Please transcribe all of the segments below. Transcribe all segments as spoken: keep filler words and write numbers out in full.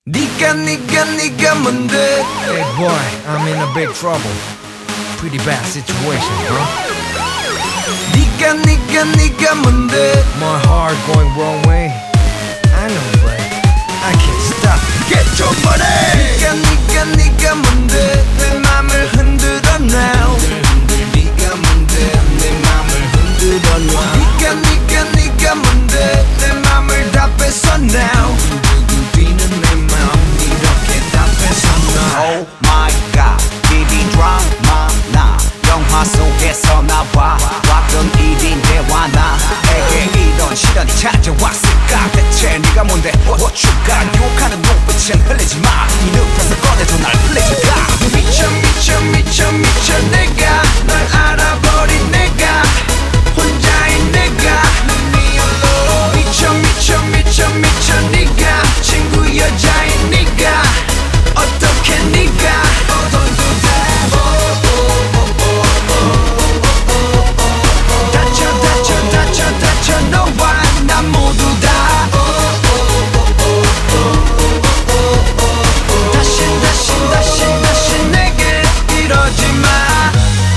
니가 니가 니가 뭔데? Hey boy, I'm in a big trouble. Pretty bad situation, bro. 니가 니가 니가 뭔데? My heart going wrong way. I know, but I can't stop. Get your money! 니가 니가 니가 뭔데? 내 맘을 흔들어 now. 니가 뭔데? 내 맘을 흔들어 now. 니가 니가 니가 뭔데? 내 맘을 다 뺏어 now. 두근두근뛰는 내 맘 이렇게 다 뺏어 now. Oh my god, 일이 드라마 나 영화 속에서 나와 왔던 일인 대화 나에게 이런 시련이 찾아왔을까. 대체 네가 뭔데 what you got. 욕하는 눈빛은 흘리지 마. 이 늪에서 꺼내줘 날 please 가. 미쳐 미쳐 미쳐 미쳐 내가 널 알아버린 내가 혼자인 내가 Leave me alone. 미쳐 미쳐 미쳐 미쳐 네가 친구 여자인 네가 어떻게 네가 다쳐 다쳐 다쳐 다쳐 너와 나 모두 다 다시 다시 다시 다시 내게 이러지 마.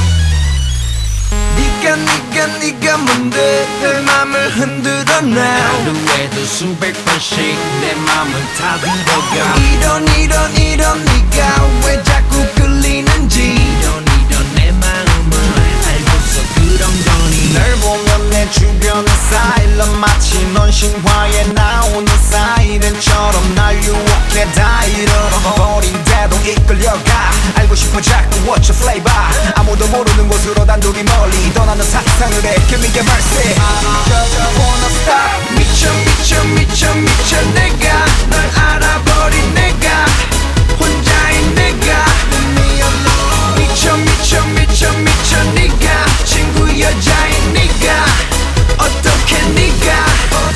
니가 니가 니가 뭔데 내 맘을 흔들어 now. 하루에도 수백 번씩 내 맘은 다 들어가. 이런 이런 이런 네가 왜 자꾸 끌리는지. 이런 이런 내 마음을 알고서 그런 거니. 널 보면 내 주변은 쌓일러 마치 넌 신화에 나오는 사이렌처럼 날 유혹해 다 잃어버린데도 이끌려가. 알고 싶어 자꾸 what's your flavor. 아무도 모르는 곳으로 단둘이 멀리 떠나는 상상을 해. Give me your mercy. Just wanna stop. 미쳐 미쳐 미쳐 미쳐 내가 널 알아버린 내가 혼자인 내가 Leave me alone. 미쳐 미쳐 미쳐 미쳐 네가 친구 여자인 네가 어떻게 네가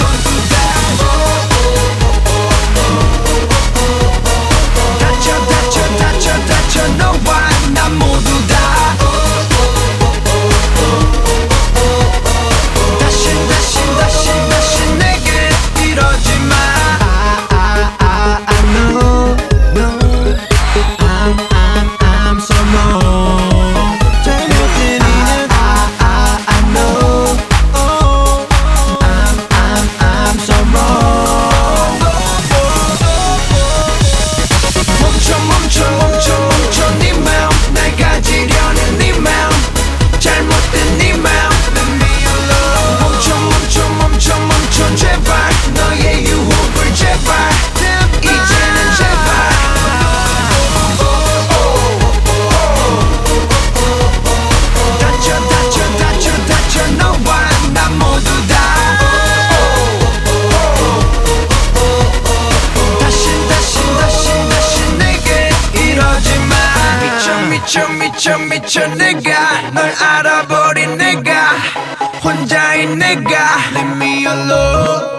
다쳐 다쳐 다쳐 다쳐 너와 나 모두 다 다시 다시 다시 다시 내게 이러지 마. I, I, I know, no, I'm, I'm, I'm so wrong. 잘못된 이는 I, I, I know, oh, I'm, I'm, I'm so wrong. 멈춰 멈춰 멈춰 멈춰 네 마음 날 가지려는 네 마음 잘못된 네 마음 Leave me alone. 멈춰 멈춰 멈춰 멈춰 제발 너의 유혹을 제발 이제는 제발 다쳐 다쳐 다쳐 다쳐 너와 나 모두 다 다시 다시 다시 다시 내게 이러지 마. 미쳐 미쳐 미쳐 미쳐 내가 널 알아버린 내가 혼자인 내가 Leave me alone.